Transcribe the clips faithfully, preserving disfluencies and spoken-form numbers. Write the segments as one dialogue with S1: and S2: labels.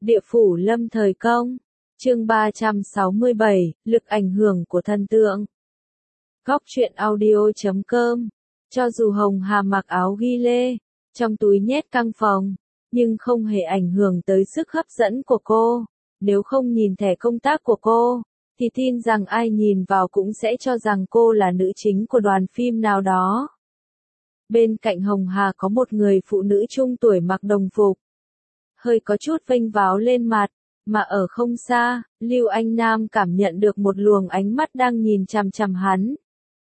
S1: Địa phủ lâm thời công. Chương ba trăm sáu mươi bảy, lực ảnh hưởng của thần tượng. Góc truyện audio chấm com. Cho dù Hồng Hà mặc áo ghi lê, trong túi nhét căng phòng, nhưng không hề ảnh hưởng tới sức hấp dẫn của cô. Nếu không nhìn thẻ công tác của cô, thì tin rằng ai nhìn vào cũng sẽ cho rằng cô là nữ chính của đoàn phim nào đó. Bên cạnh Hồng Hà có một người phụ nữ trung tuổi mặc đồng phục, hơi có chút vênh váo lên mặt, mà ở không xa, Lưu Anh Nam cảm nhận được một luồng ánh mắt đang nhìn chằm chằm hắn.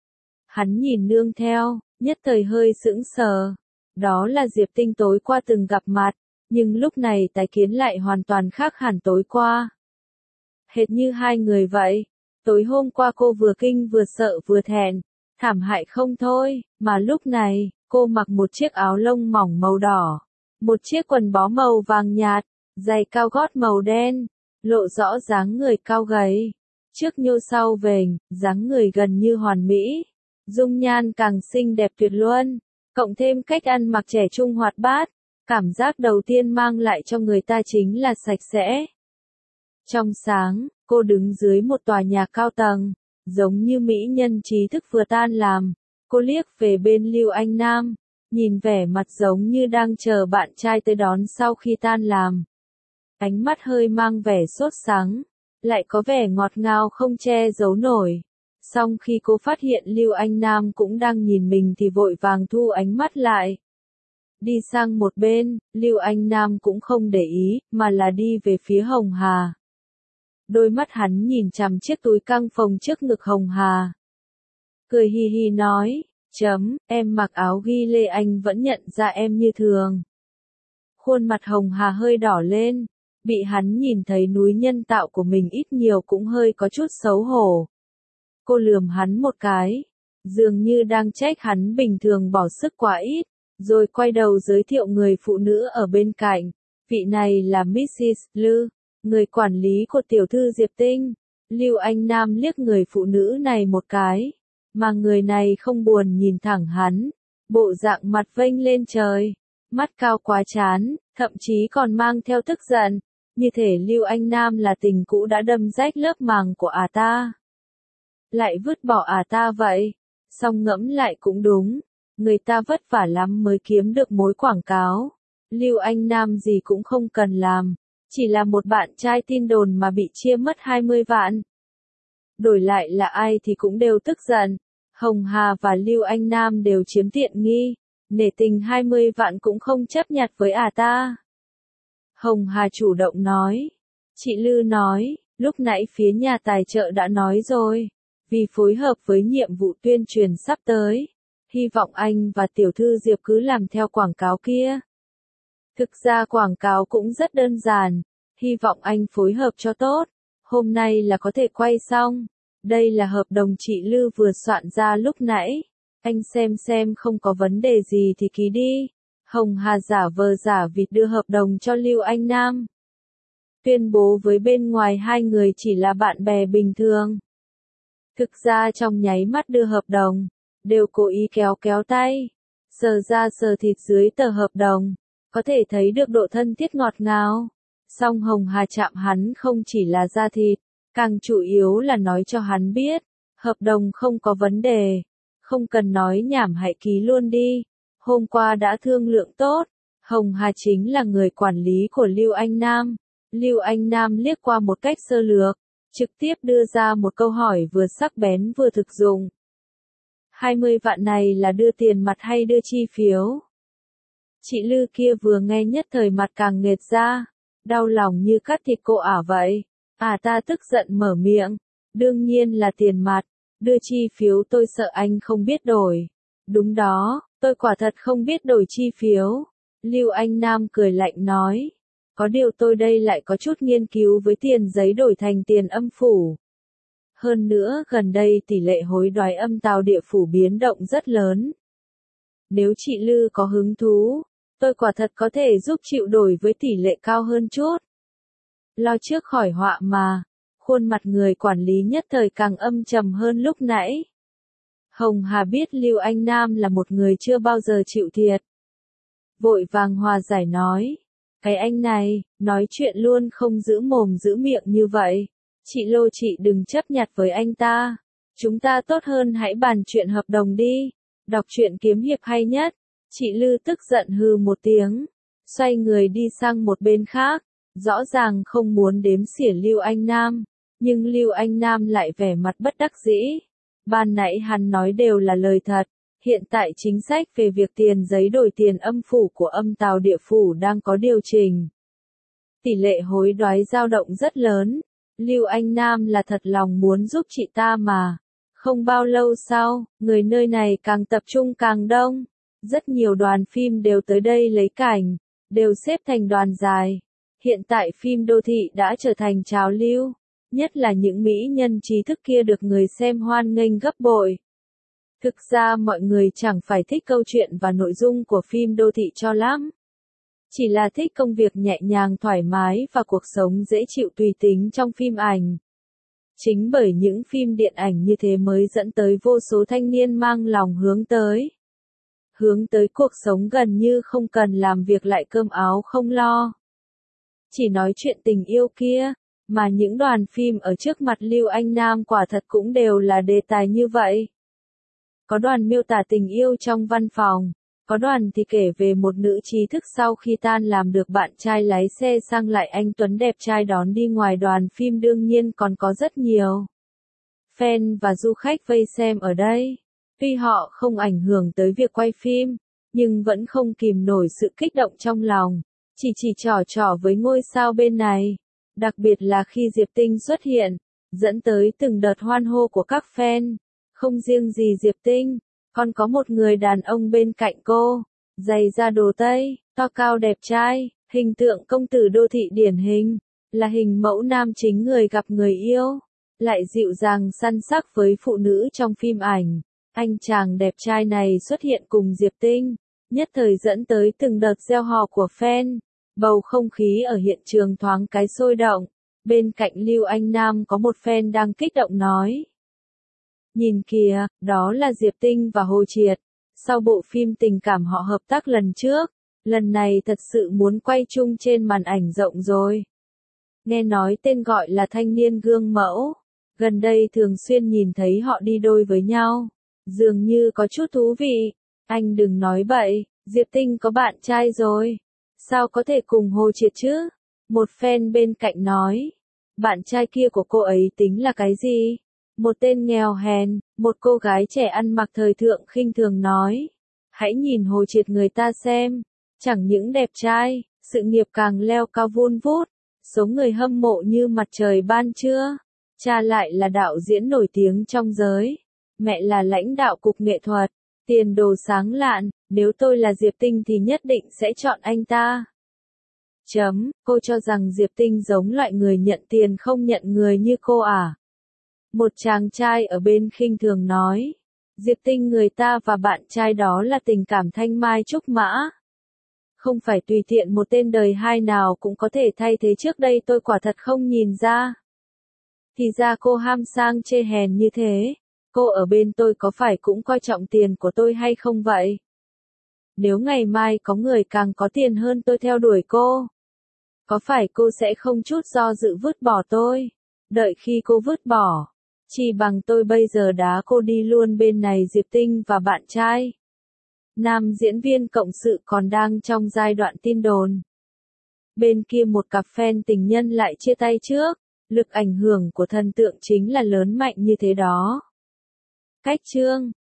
S1: Hắn nhìn nương theo, nhất thời hơi sững sờ. Đó là Diệp Tinh tối qua từng gặp mặt, nhưng lúc này tái kiến lại hoàn toàn khác hẳn tối qua. Hệt như hai người vậy, tối hôm qua cô vừa kinh vừa sợ vừa thẹn, thảm hại không thôi, mà lúc này, cô mặc một chiếc áo lông mỏng màu đỏ, một chiếc quần bó màu vàng nhạt, giày cao gót màu đen, lộ rõ dáng người cao gầy, trước nhô sau vểnh, dáng người gần như hoàn mỹ, dung nhan càng xinh đẹp tuyệt luân, cộng thêm cách ăn mặc trẻ trung hoạt bát, cảm giác đầu tiên mang lại cho người ta chính là sạch sẽ. Trong sáng, cô đứng dưới một tòa nhà cao tầng, giống như mỹ nhân trí thức vừa tan làm, cô liếc về bên Lưu Anh Nam, nhìn vẻ mặt giống như đang chờ bạn trai tới đón sau khi tan làm. Ánh mắt hơi mang vẻ sốt sắng, lại có vẻ ngọt ngào không che giấu nổi. Song khi cô phát hiện Lưu Anh Nam cũng đang nhìn mình thì vội vàng thu ánh mắt lại. Đi sang một bên, Lưu Anh Nam cũng không để ý, mà là đi về phía Hồng Hà. Đôi mắt hắn nhìn chằm chiếc túi căng phồng trước ngực Hồng Hà. Cười hi hi nói, chấm, em mặc áo ghi lê anh vẫn nhận ra em như thường. Khuôn mặt Hồng Hà hơi đỏ lên, bị hắn nhìn thấy núi nhân tạo của mình ít nhiều cũng hơi có chút xấu hổ. Cô lườm hắn một cái, dường như đang trách hắn bình thường bỏ sức quá ít, rồi quay đầu giới thiệu người phụ nữ ở bên cạnh. Vị này là mít xít Lư, người quản lý của tiểu thư Diệp Tinh. Lưu Anh Nam liếc người phụ nữ này một cái, mà người này không buồn nhìn thẳng hắn, bộ dạng mặt vênh lên trời, mắt cao quá chán, thậm chí còn mang theo tức giận, như thể Lưu Anh Nam là tình cũ đã đâm rách lớp màng của ả ta. Lại vứt bỏ ả ta vậy, song ngẫm lại cũng đúng, người ta vất vả lắm mới kiếm được mối quảng cáo. Lưu Anh Nam gì cũng không cần làm, chỉ là một bạn trai tin đồn mà bị chia mất hai mươi vạn. Đổi lại là ai thì cũng đều tức giận. Hồng Hà và Lưu Anh Nam đều chiếm tiện nghi, nể tình hai mươi vạn cũng không chấp nhặt với ả ta. Hồng Hà chủ động nói. Chị Lư nói, lúc nãy phía nhà tài trợ đã nói rồi, vì phối hợp với nhiệm vụ tuyên truyền sắp tới, hy vọng anh và tiểu thư Diệp cứ làm theo quảng cáo kia. Thực ra quảng cáo cũng rất đơn giản, hy vọng anh phối hợp cho tốt, hôm nay là có thể quay xong. Đây là hợp đồng chị Lư vừa soạn ra lúc nãy, anh xem xem không có vấn đề gì thì ký đi. Hồng Hà giả vờ giả vịt đưa hợp đồng cho Lưu Anh Nam. Tuyên bố với bên ngoài hai người chỉ là bạn bè bình thường. Thực ra trong nháy mắt đưa hợp đồng, đều cố ý kéo kéo tay, sờ ra sờ thịt dưới tờ hợp đồng, có thể thấy được độ thân thiết ngọt ngào. Song Hồng Hà chạm hắn không chỉ là da thịt, càng chủ yếu là nói cho hắn biết, hợp đồng không có vấn đề, không cần nói nhảm hãy ký luôn đi. Hôm qua đã thương lượng tốt, Hồng Hà chính là người quản lý của Lưu Anh Nam. Lưu Anh Nam liếc qua một cách sơ lược, trực tiếp đưa ra một câu hỏi vừa sắc bén vừa thực dụng. hai mươi vạn này là đưa tiền mặt hay đưa chi phiếu? Chị Lư kia vừa nghe nhất thời mặt càng nghệt ra, đau lòng như cắt thịt cô ả vậy. À ta tức giận mở miệng, đương nhiên là tiền mặt, đưa chi phiếu tôi sợ anh không biết đổi. Đúng đó, tôi quả thật không biết đổi chi phiếu. Lưu Anh Nam cười lạnh nói, có điều tôi đây lại có chút nghiên cứu với tiền giấy đổi thành tiền âm phủ. Hơn nữa gần đây tỷ lệ hối đoái âm tào địa phủ biến động rất lớn. Nếu chị Lư có hứng thú, tôi quả thật có thể giúp chịu đổi với tỷ lệ cao hơn chút. Lo trước khỏi họa mà, khuôn mặt người quản lý nhất thời càng âm trầm hơn lúc nãy. Hồng Hà biết Lưu Anh Nam là một người chưa bao giờ chịu thiệt. Vội vàng hòa giải nói, Cái anh này, nói chuyện luôn không giữ mồm giữ miệng như vậy. Chị Lô chị đừng chấp nhặt với anh ta. Chúng ta tốt hơn hãy bàn chuyện hợp đồng đi. Đọc truyện kiếm hiệp hay nhất. Chị Lư tức giận hừ một tiếng. Xoay người đi sang một bên khác. Rõ ràng không muốn đếm xỉa Lưu Anh Nam. Nhưng Lưu Anh Nam lại vẻ mặt bất đắc dĩ. Ban nãy hắn nói đều là lời thật. Hiện tại chính sách về việc tiền giấy đổi tiền âm phủ của âm tào địa phủ đang có điều chỉnh. Tỷ lệ hối đoái dao động rất lớn. Lưu Anh Nam là thật lòng muốn giúp chị ta mà. Không bao lâu sau, người nơi này càng tập trung càng đông. Rất nhiều đoàn phim đều tới đây lấy cảnh, đều xếp thành đoàn dài. Hiện tại phim đô thị đã trở thành trào lưu, nhất là những mỹ nhân trí thức kia được người xem hoan nghênh gấp bội. Thực ra mọi người chẳng phải thích câu chuyện và nội dung của phim đô thị cho lắm. Chỉ là thích công việc nhẹ nhàng thoải mái và cuộc sống dễ chịu tùy tính trong phim ảnh. Chính bởi những phim điện ảnh như thế mới dẫn tới vô số thanh niên mang lòng hướng tới. Hướng tới cuộc sống gần như không cần làm việc lại cơm áo không lo. Chỉ nói chuyện tình yêu kia, mà những đoàn phim ở trước mặt Lưu Anh Nam quả thật cũng đều là đề tài như vậy. Có đoàn miêu tả tình yêu trong văn phòng, có đoàn thì kể về một nữ trí thức sau khi tan làm được bạn trai lái xe sang lại anh Tuấn đẹp trai đón đi ngoài đoàn phim, đương nhiên còn có rất nhiều fan và du khách vây xem ở đây. Tuy họ không ảnh hưởng tới việc quay phim, nhưng vẫn không kìm nổi sự kích động trong lòng, chỉ chỉ trò trò với ngôi sao bên này. Đặc biệt là khi Diệp Tinh xuất hiện, dẫn tới từng đợt hoan hô của các fan. Không riêng gì Diệp Tinh, còn có một người đàn ông bên cạnh cô, giày da đồ Tây, to cao đẹp trai, hình tượng công tử đô thị điển hình, là hình mẫu nam chính người gặp người yêu, lại dịu dàng săn sắc với phụ nữ trong phim ảnh. Anh chàng đẹp trai này xuất hiện cùng Diệp Tinh, nhất thời dẫn tới từng đợt reo hò của fan. Bầu không khí ở hiện trường thoáng cái sôi động. Bên cạnh Lưu Anh Nam có một fan đang kích động nói: nhìn kìa, đó là Diệp Tinh và Hồ Triệt. Sau bộ phim tình cảm họ hợp tác lần trước, lần này thật sự muốn quay chung trên màn ảnh rộng rồi. Nghe nói tên gọi là thanh niên gương mẫu. Gần đây thường xuyên nhìn thấy họ đi đôi với nhau. Dường như có chút thú vị. Anh đừng nói bậy, Diệp Tinh có bạn trai rồi. Sao có thể cùng Hồ Triệt chứ? Một fan bên cạnh nói. Bạn trai kia của cô ấy tính là cái gì? Một tên nghèo hèn, một cô gái trẻ ăn mặc thời thượng khinh thường nói. Hãy nhìn Hồ Triệt người ta xem. Chẳng những đẹp trai, sự nghiệp càng leo cao vun vút. Số người hâm mộ như mặt trời ban trưa. Cha lại là đạo diễn nổi tiếng trong giới. Mẹ là lãnh đạo cục nghệ thuật. Tiền đồ sáng lạn, nếu tôi là Diệp Tinh thì nhất định sẽ chọn anh ta. Chấm, cô cho rằng Diệp Tinh giống loại người nhận tiền không nhận người như cô à? Một chàng trai ở bên khinh thường nói. Diệp Tinh người ta và bạn trai đó là tình cảm thanh mai trúc mã. Không phải tùy tiện một tên đời hai nào cũng có thể thay thế, trước đây tôi quả thật không nhìn ra. Thì ra cô ham sang chê hèn như thế. Cô ở bên tôi có phải cũng coi trọng tiền của tôi hay không vậy? Nếu ngày mai có người càng có tiền hơn tôi theo đuổi cô, có phải cô sẽ không chút do dự vứt bỏ tôi? Đợi khi cô vứt bỏ, chỉ bằng tôi bây giờ đá cô đi luôn. Bên này Diệp Tinh và bạn trai, nam diễn viên cộng sự còn đang trong giai đoạn tin đồn. Bên kia một cặp fan tình nhân lại chia tay trước. Lực ảnh hưởng của thần tượng chính là lớn mạnh như thế đó. Cách chương